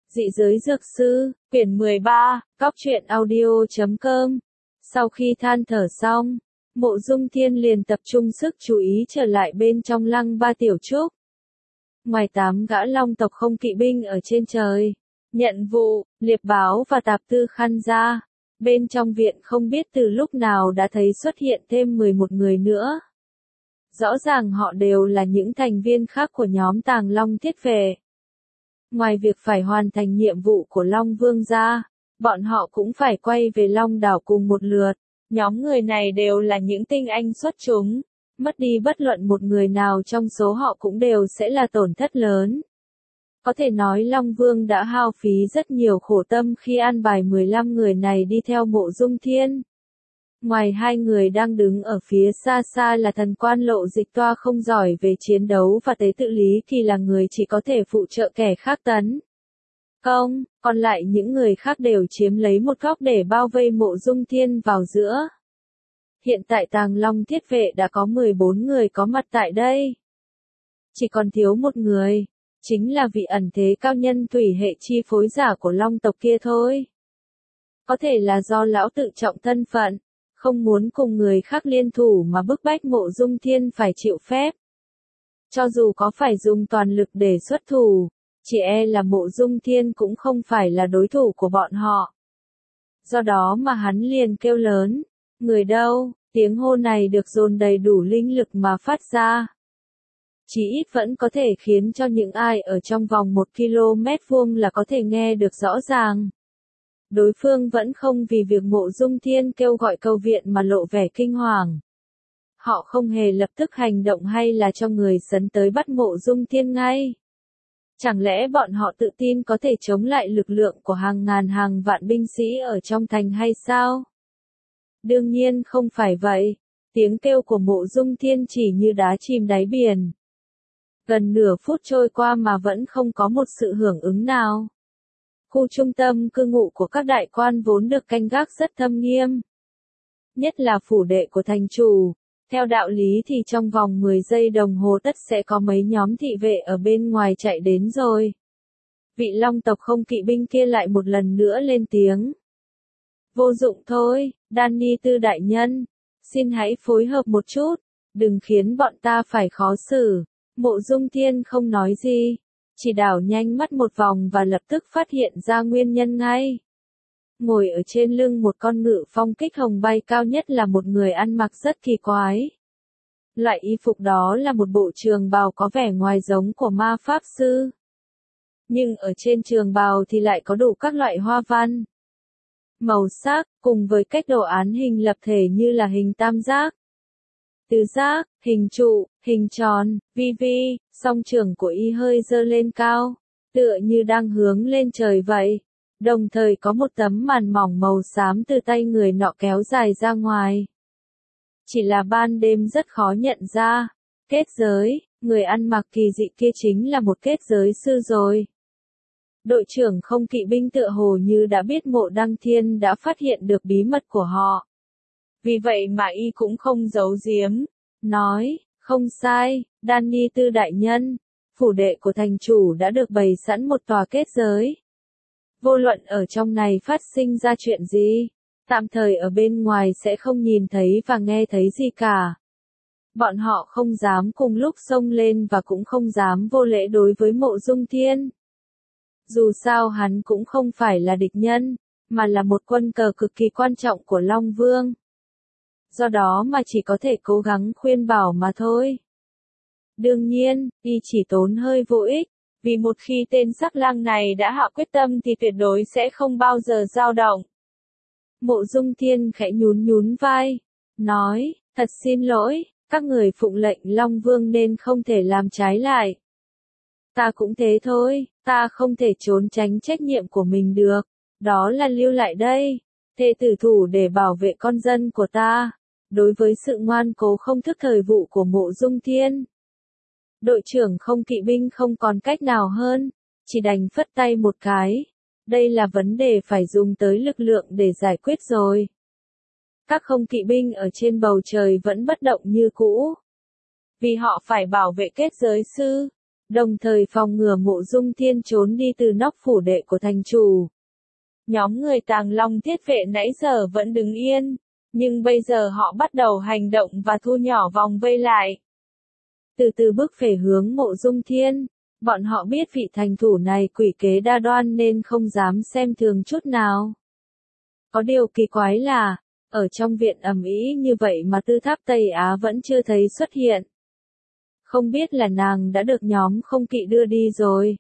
Dị giới dược sư, quyển 13, góc truyện audio.com. Sau khi than thở xong, Mộ Dung Thiên liền tập trung sức chú ý trở lại bên trong Lăng Ba Tiểu Trúc. Ngoài 8 gã long tộc không kỵ binh ở trên trời, nhận vụ, liệp báo và tạp tư khăn ra, bên trong viện không biết từ lúc nào đã thấy xuất hiện thêm 11 người nữa. Rõ ràng họ đều là những thành viên khác của nhóm Tàng Long Thiết Vệ. Ngoài việc phải hoàn thành nhiệm vụ của Long Vương ra, bọn họ cũng phải quay về Long Đảo cùng một lượt. Nhóm người này đều là những tinh anh xuất chúng, mất đi bất luận một người nào trong số họ cũng đều sẽ là tổn thất lớn. Có thể nói Long Vương đã hao phí rất nhiều khổ tâm khi an bài 15 người này đi theo Mộ Dung Thiên. Ngoài hai người đang đứng ở phía xa xa là thần quan Lộ Dịch Toa không giỏi về chiến đấu và tế tự Lý Kỳ là người chỉ có thể phụ trợ kẻ khác tấn công, còn lại những người khác đều chiếm lấy một góc để bao vây Mộ Dung Thiên vào giữa. Hiện tại Tàng Long Thiết Vệ đã có 14 người có mặt tại đây. Chỉ còn thiếu một người, chính là vị ẩn thế cao nhân thủy hệ chi phối giả của Long tộc kia thôi. Có thể là do lão tự trọng thân phận, không muốn cùng người khác liên thủ mà bức bách Mộ Dung Thiên phải chịu phép. Cho dù có phải dùng toàn lực để xuất thủ, chỉ e là Mộ Dung Thiên cũng không phải là đối thủ của bọn họ. Do đó mà hắn liền kêu lớn, người đâu, tiếng hô này được dồn đầy đủ linh lực mà phát ra. Chỉ ít vẫn có thể khiến cho những ai ở trong vòng 1 km vuông là có thể nghe được rõ ràng. Đối phương vẫn không vì việc Mộ Dung Thiên kêu gọi cầu viện mà lộ vẻ kinh hoàng. Họ không hề lập tức hành động hay là cho người sấn tới bắt Mộ Dung Thiên ngay. Chẳng lẽ bọn họ tự tin có thể chống lại lực lượng của hàng ngàn hàng vạn binh sĩ ở trong thành hay sao? Đương nhiên không phải vậy. Tiếng kêu của Mộ Dung Thiên chỉ như đá chìm đáy biển. Gần nửa phút trôi qua mà vẫn không có một sự hưởng ứng nào. Khu trung tâm cư ngụ của các đại quan vốn được canh gác rất thâm nghiêm. Nhất là phủ đệ của thành chủ. Theo đạo lý thì trong vòng 10 giây đồng hồ tất sẽ có mấy nhóm thị vệ ở bên ngoài chạy đến rồi. Vị Long tộc không kỵ binh kia lại một lần nữa lên tiếng. Vô dụng thôi, Danny Tư đại nhân. Xin hãy phối hợp một chút. Đừng khiến bọn ta phải khó xử. Mộ Dung Thiên không nói gì. Chỉ đảo nhanh mắt một vòng và lập tức phát hiện ra nguyên nhân ngay. Ngồi ở trên lưng một con ngự phong kích hồng bay cao nhất là một người ăn mặc rất kỳ quái. Loại y phục đó là một bộ trường bào có vẻ ngoài giống của ma pháp sư. Nhưng ở trên trường bào thì lại có đủ các loại hoa văn, màu sắc, cùng với cách đồ án hình lập thể như là hình tam giác, tứ giác, hình trụ, hình tròn, vi, song trường của y hơi giơ lên cao, tựa như đang hướng lên trời vậy. Đồng thời có một tấm màn mỏng màu xám từ tay người nọ kéo dài ra ngoài. Chỉ là ban đêm rất khó nhận ra. Kết giới, người ăn mặc kỳ dị kia chính là một kết giới sư rồi. Đội trưởng không kỵ binh tựa hồ như đã biết Mộ Đăng Thiên đã phát hiện được bí mật của họ. Vì vậy mà y cũng không giấu giếm. Nói, không sai, Danny Tư đại nhân. Phủ đệ của thành chủ đã được bày sẵn một tòa kết giới. Vô luận ở trong này phát sinh ra chuyện gì, tạm thời ở bên ngoài sẽ không nhìn thấy và nghe thấy gì cả. Bọn họ không dám cùng lúc xông lên và cũng không dám vô lễ đối với Mộ Dung Thiên. Dù sao hắn cũng không phải là địch nhân, mà là một quân cờ cực kỳ quan trọng của Long Vương. Do đó mà chỉ có thể cố gắng khuyên bảo mà thôi. Đương nhiên, y chỉ tốn hơi vô ích. Vì một khi tên sắc lang này đã hạ quyết tâm thì tuyệt đối sẽ không bao giờ dao động. Mộ Dung Thiên khẽ nhún vai, nói, thật xin lỗi, các người phụng lệnh Long Vương nên không thể làm trái lại. Ta cũng thế thôi, ta không thể trốn tránh trách nhiệm của mình được, đó là lưu lại đây, thề tử thủ để bảo vệ con dân của ta. Đối với sự ngoan cố không thức thời vụ của Mộ Dung Thiên, đội trưởng không kỵ binh không còn cách nào hơn, chỉ đành phất tay một cái. Đây là vấn đề phải dùng tới lực lượng để giải quyết rồi. Các không kỵ binh ở trên bầu trời vẫn bất động như cũ. Vì họ phải bảo vệ kết giới sư. đồng thời phòng ngừa Mộ Dung Thiên trốn đi từ nóc phủ đệ của thành chủ. Nhóm người Tàng Long Thiết Vệ nãy giờ vẫn đứng yên, nhưng bây giờ họ bắt đầu hành động và thu nhỏ vòng vây lại. Từ từ bước về hướng Mộ Dung Thiên, bọn họ biết vị thành thủ này quỷ kế đa đoan nên không dám xem thường chút nào. Có điều kỳ quái là, ở trong viện ầm ĩ như vậy mà Tư Tháp Tây Á vẫn chưa thấy xuất hiện. Không biết là nàng đã được nhóm không kỵ đưa đi rồi.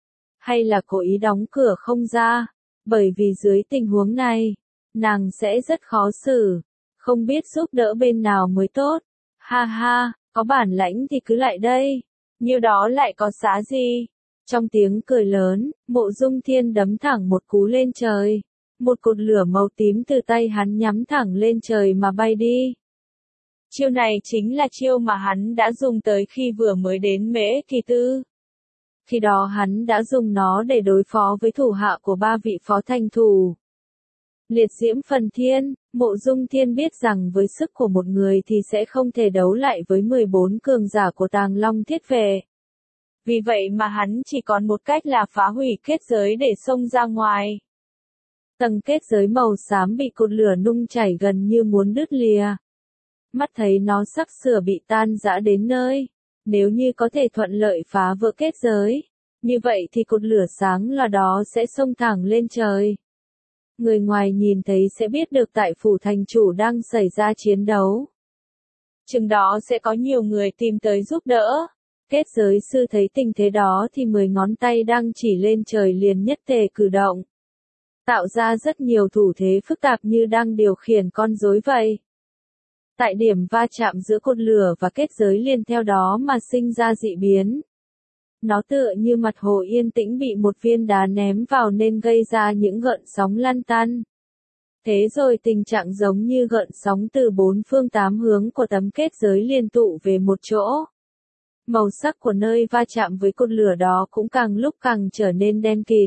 Hay là cố ý đóng cửa không ra, bởi vì dưới tình huống này, nàng sẽ rất khó xử, không biết giúp đỡ bên nào mới tốt. Ha ha, có bản lãnh thì cứ lại đây, nhiêu đó lại có giá gì. Trong tiếng cười lớn, Mộ Dung Thiên đấm thẳng một cú lên trời. Một cột lửa màu tím từ tay hắn nhắm thẳng lên trời mà bay đi. Chiêu này chính là chiêu mà hắn đã dùng tới khi vừa mới đến Mễ Kỳ Tư. Khi đó hắn đã dùng nó để đối phó với thủ hạ của 3 vị phó thành thủ. Liệt diễm phần thiên, Mộ Dung Thiên biết rằng với sức của một người thì sẽ không thể đấu lại với 14 cường giả của Tàng Long Thiết Vệ. Vì vậy mà hắn chỉ còn một cách là phá hủy kết giới để xông ra ngoài. Tầng kết giới màu xám bị cột lửa nung chảy gần như muốn đứt lìa. Mắt thấy nó sắp sửa bị tan rã đến nơi. Nếu như có thể thuận lợi phá vỡ kết giới, như vậy thì cột lửa sáng là đó sẽ xông thẳng lên trời. Người ngoài nhìn thấy sẽ biết được tại phủ thành chủ đang xảy ra chiến đấu. Chừng đó sẽ có nhiều người tìm tới giúp đỡ. Kết giới sư thấy tình thế đó thì 10 ngón tay đang chỉ lên trời liền nhất tề cử động. Tạo ra rất nhiều thủ thế phức tạp như đang điều khiển con rối vậy. Tại điểm va chạm giữa cột lửa và kết giới liền theo đó mà sinh ra dị biến. Nó tựa như mặt hồ yên tĩnh bị một viên đá ném vào nên gây ra những gợn sóng lăn tăn. Thế rồi tình trạng giống như gợn sóng từ 4 phương 8 hướng của tấm kết giới liên tụ về một chỗ. Màu sắc của nơi va chạm với cột lửa đó cũng càng lúc càng trở nên đen kịt.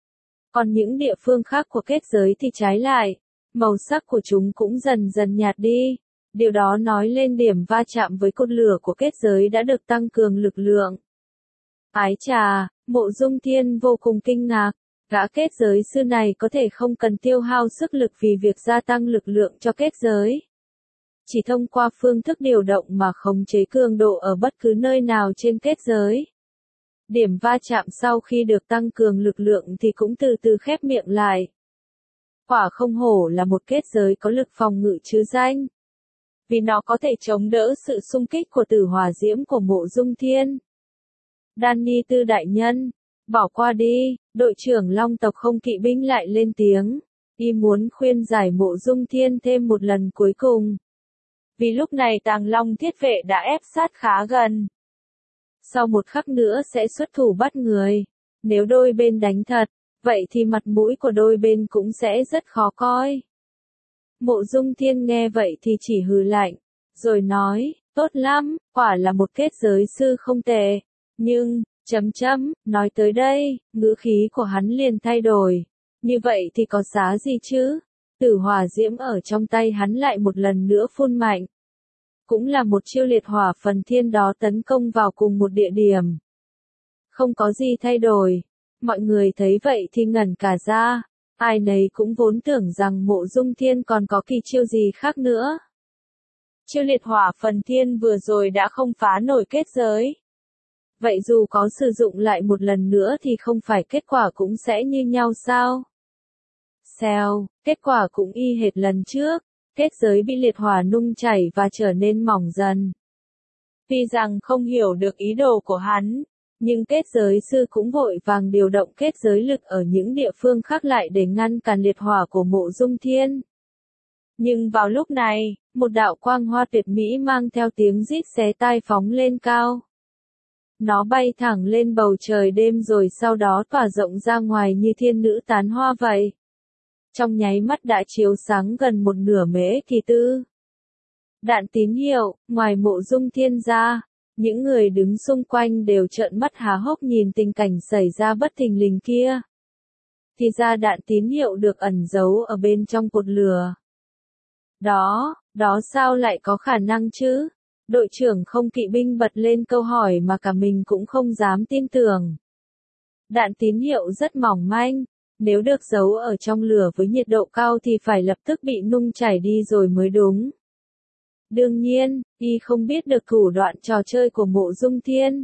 Còn những địa phương khác của kết giới thì trái lại, màu sắc của chúng cũng dần dần nhạt đi. Điều đó nói lên điểm va chạm với cột lửa của kết giới đã được tăng cường lực lượng. Ái chà, Mộ Dung Thiên vô cùng kinh ngạc, gã kết giới sư này có thể không cần tiêu hao sức lực vì việc gia tăng lực lượng cho kết giới. Chỉ thông qua phương thức điều động mà khống chế cường độ ở bất cứ nơi nào trên kết giới. Điểm va chạm sau khi được tăng cường lực lượng thì cũng từ từ khép miệng lại. Quả không hổ là một kết giới có lực phòng ngự chứ danh. Vì nó có thể chống đỡ sự xung kích của tử hỏa diễm của Mộ Dung Thiên. Danny Tư đại nhân, bỏ qua đi, đội trưởng Long tộc không kỵ binh lại lên tiếng. Y muốn khuyên giải Mộ Dung Thiên thêm một lần cuối cùng. Vì lúc này Tàng Long Thiết Vệ đã ép sát khá gần. Sau một khắc nữa sẽ xuất thủ bắt người. Nếu đôi bên đánh thật, vậy thì mặt mũi của đôi bên cũng sẽ rất khó coi. Mộ Dung Thiên nghe vậy thì chỉ hừ lạnh, rồi nói, tốt lắm, quả là một kết giới sư không tệ. Nhưng, nói tới đây, ngữ khí của hắn liền thay đổi. Như vậy thì có giá gì chứ? Tử hỏa diễm ở trong tay hắn lại một lần nữa phun mạnh. Cũng là một chiêu liệt hỏa phần thiên đó tấn công vào cùng một địa điểm. Không có gì thay đổi. Mọi người thấy vậy thì ngẩn cả ra. Ai nấy cũng vốn tưởng rằng Mộ Dung Thiên còn có kỳ chiêu gì khác nữa. Chiêu liệt hỏa phần thiên vừa rồi đã không phá nổi kết giới. Vậy dù có sử dụng lại một lần nữa thì không phải kết quả cũng sẽ như nhau sao? Xèo, kết quả cũng y hệt lần trước. Kết giới bị liệt hỏa nung chảy và trở nên mỏng dần. Tuy rằng không hiểu được ý đồ của hắn, nhưng kết giới sư cũng vội vàng điều động kết giới lực ở những địa phương khác lại để ngăn cản liệt hỏa của Mộ Dung Thiên. Nhưng vào lúc này, một đạo quang hoa tuyệt mỹ mang theo tiếng rít xé tai phóng lên cao. Nó bay thẳng lên bầu trời đêm rồi sau đó tỏa rộng ra ngoài như thiên nữ tán hoa vậy. Trong nháy mắt đã chiếu sáng gần một nửa Mễ Kỳ Tư. Đạn tín hiệu, ngoài Mộ Dung Thiên ra, những người đứng xung quanh đều trợn mắt há hốc nhìn tình cảnh xảy ra bất thình lình kia. Thì ra đạn tín hiệu được ẩn giấu ở bên trong cột lửa. Đó sao lại có khả năng chứ? Đội trưởng không kỵ binh bật lên câu hỏi mà cả mình cũng không dám tin tưởng. Đạn tín hiệu rất mỏng manh, nếu được giấu ở trong lửa với nhiệt độ cao thì phải lập tức bị nung chảy đi rồi mới đúng. Đương nhiên, y không biết được thủ đoạn trò chơi của Mộ Dung Thiên.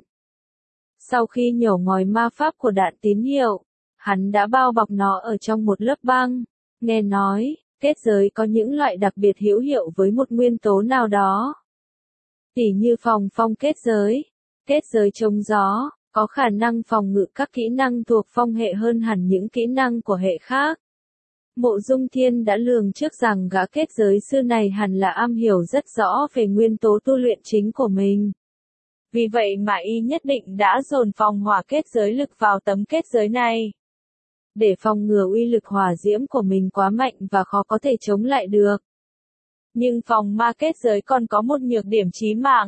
Sau khi nhổ ngòi ma pháp của đạn tín hiệu, hắn đã bao bọc nó ở trong một lớp băng. Nghe nói, kết giới có những loại đặc biệt hữu hiệu với một nguyên tố nào đó. Tỉ như phòng phong kết giới chống gió, có khả năng phòng ngự các kỹ năng thuộc phong hệ hơn hẳn những kỹ năng của hệ khác. Mộ Dung Thiên đã lường trước rằng gã kết giới sư này hẳn là am hiểu rất rõ về nguyên tố tu luyện chính của mình. Vì vậy mà y nhất định đã dồn phòng hỏa kết giới lực vào tấm kết giới này. Để phòng ngừa uy lực hỏa diễm của mình quá mạnh và khó có thể chống lại được. Nhưng phòng ma kết giới còn có một nhược điểm chí mạng.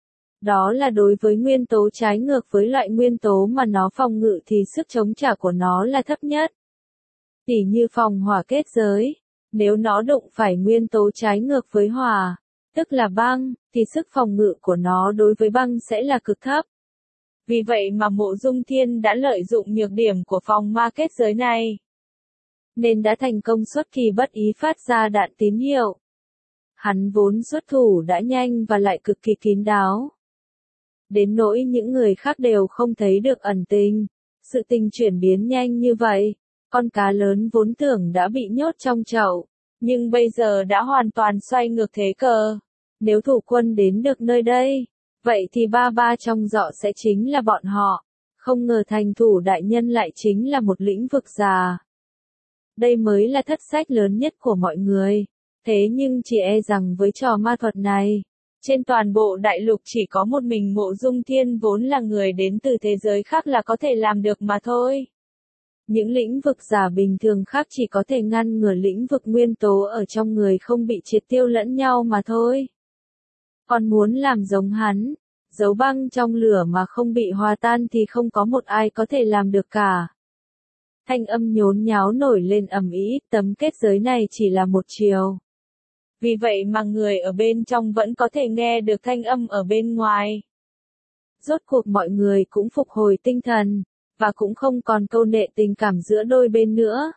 Đó là đối với nguyên tố trái ngược với loại nguyên tố mà nó phòng ngự thì sức chống trả của nó là thấp nhất. Tỉ như phòng hỏa kết giới, nếu nó đụng phải nguyên tố trái ngược với hỏa, tức là băng, thì sức phòng ngự của nó đối với băng sẽ là cực thấp. Vì vậy mà Mộ Dung Thiên đã lợi dụng nhược điểm của phòng ma kết giới này, nên đã thành công xuất kỳ bất ý phát ra đạn tín hiệu. Hắn vốn xuất thủ đã nhanh và lại cực kỳ kín đáo. Đến nỗi những người khác đều không thấy được ẩn tình. Sự tình chuyển biến nhanh như vậy, con cá lớn vốn tưởng đã bị nhốt trong chậu, nhưng bây giờ đã hoàn toàn xoay ngược thế cờ. Nếu thủ quân đến được nơi đây, vậy thì ba trong dọ sẽ chính là bọn họ. Không ngờ thành thủ đại nhân lại chính là một lĩnh vực già. Đây mới là thất sách lớn nhất của mọi người. Thế nhưng chỉ e rằng với trò ma thuật này, trên toàn bộ đại lục chỉ có một mình Mộ Dung Thiên vốn là người đến từ thế giới khác là có thể làm được mà thôi. Những lĩnh vực giả bình thường khác chỉ có thể ngăn ngừa lĩnh vực nguyên tố ở trong người không bị triệt tiêu lẫn nhau mà thôi. Còn muốn làm giống hắn, giấu băng trong lửa mà không bị hòa tan thì không có một ai có thể làm được cả. Thanh âm nhốn nháo nổi lên ầm ĩ, tấm kết giới này chỉ là một chiều. Vì vậy mà người ở bên trong vẫn có thể nghe được thanh âm ở bên ngoài. Rốt cuộc mọi người cũng phục hồi tinh thần, và cũng không còn câu nệ tình cảm giữa đôi bên nữa.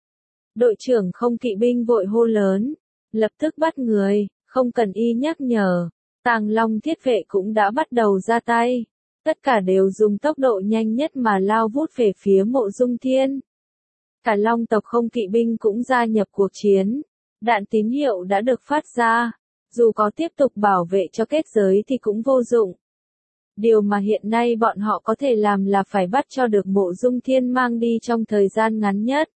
Đội trưởng không kỵ binh vội hô lớn, lập tức bắt người, không cần y nhắc nhở. Tàng Long thiết vệ cũng đã bắt đầu ra tay. Tất cả đều dùng tốc độ nhanh nhất mà lao vút về phía Mộ Dung Thiên. Cả Long tộc không kỵ binh cũng gia nhập cuộc chiến. Đạn tín hiệu đã được phát ra. Dù có tiếp tục bảo vệ cho kết giới thì cũng vô dụng. Điều mà hiện nay bọn họ có thể làm là phải bắt cho được Mộ Dung Thiên mang đi trong thời gian ngắn nhất.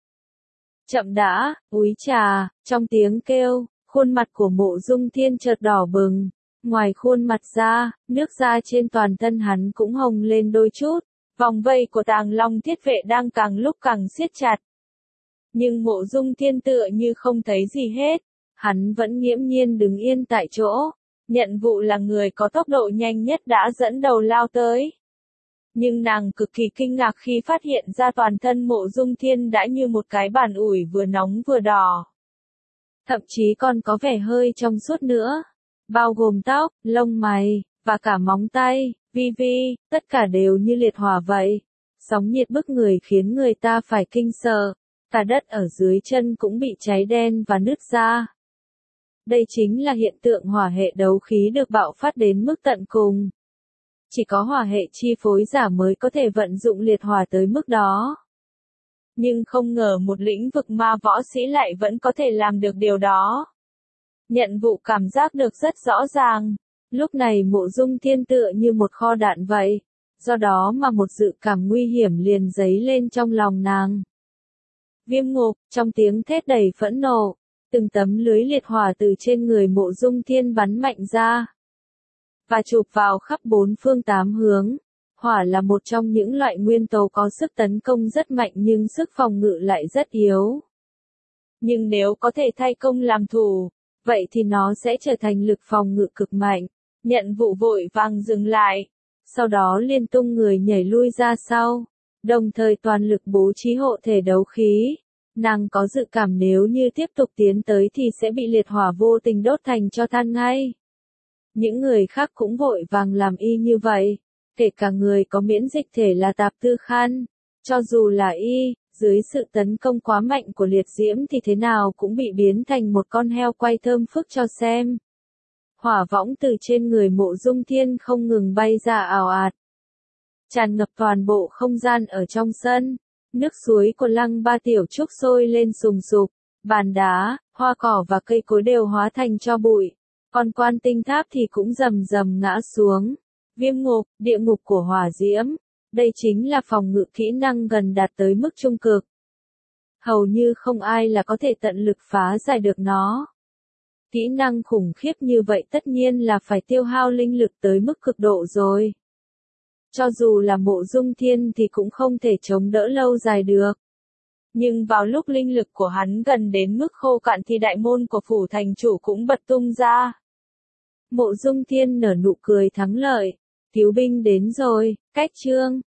Chậm đã, úi trà, trong tiếng kêu, khuôn mặt của Mộ Dung Thiên chợt đỏ bừng. Ngoài khuôn mặt ra, nước da trên toàn thân hắn cũng hồng lên đôi chút. Vòng vây của Tàng Long thiết vệ đang càng lúc càng siết chặt. Nhưng Mộ Dung Thiên tựa như không thấy gì hết. Hắn vẫn nghiễm nhiên đứng yên tại chỗ. Nhận vụ là người có tốc độ nhanh nhất đã dẫn đầu lao tới. Nhưng nàng cực kỳ kinh ngạc khi phát hiện ra toàn thân Mộ Dung Thiên đã như một cái bàn ủi vừa nóng vừa đỏ. Thậm chí còn có vẻ hơi trong suốt nữa. Bao gồm tóc, lông mày, và cả móng tay, tất cả đều như liệt hỏa vậy. Sóng nhiệt bức người khiến người ta phải kinh sợ. Cả đất ở dưới chân cũng bị cháy đen và nứt ra. Đây chính là hiện tượng hỏa hệ đấu khí được bạo phát đến mức tận cùng. Chỉ có hỏa hệ chi phối giả mới có thể vận dụng liệt hỏa tới mức đó. Nhưng không ngờ một lĩnh vực ma võ sĩ lại vẫn có thể làm được điều đó. Nhận vụ cảm giác được rất rõ ràng. Lúc này Mộ Dung Thiên tựa như một kho đạn vậy. Do đó mà một dự cảm nguy hiểm liền dấy lên trong lòng nàng. Viêm ngục, trong tiếng thét đầy phẫn nộ. Từng tấm lưới liệt hỏa từ trên người Mộ Dung Thiên bắn mạnh ra. Và chụp vào khắp bốn phương tám hướng. Hỏa là một trong những loại nguyên tố có sức tấn công rất mạnh nhưng sức phòng ngự lại rất yếu. Nhưng nếu có thể thay công làm thủ, vậy thì nó sẽ trở thành lực phòng ngự cực mạnh. Nhận vụ vội vàng dừng lại. Sau đó liên tung người nhảy lui ra sau. Đồng thời toàn lực bố trí hộ thể đấu khí. Nàng có dự cảm nếu như tiếp tục tiến tới thì sẽ bị liệt hỏa vô tình đốt thành tro than ngay. Những người khác cũng vội vàng làm y như vậy, kể cả người có miễn dịch thể là Tạp Tư Khan. Cho dù là y, dưới sự tấn công quá mạnh của liệt diễm thì thế nào cũng bị biến thành một con heo quay thơm phức cho xem. Hỏa võng từ trên người Mộ Dung Thiên không ngừng bay ra ào ạt, tràn ngập toàn bộ không gian ở trong sân. Nước suối của Lăng Ba Tiểu Trúc sôi lên sùng sục, bàn đá, hoa cỏ và cây cối đều hóa thành tro bụi, còn Quan Tinh Tháp thì cũng rầm rầm ngã xuống. Viêm ngục, địa ngục của hỏa diễm. Đây chính là phòng ngự kỹ năng gần đạt tới mức trung cực. Hầu như không ai là có thể tận lực phá giải được nó. Kỹ năng khủng khiếp như vậy tất nhiên là phải tiêu hao linh lực tới mức cực độ rồi. Cho dù là Mộ Dung Thiên thì cũng không thể chống đỡ lâu dài được. Nhưng vào lúc linh lực của hắn gần đến mức khô cạn thì đại môn của phủ thành chủ cũng bật tung ra. Mộ Dung Thiên nở nụ cười thắng lợi. Cứu binh đến rồi, cách chương.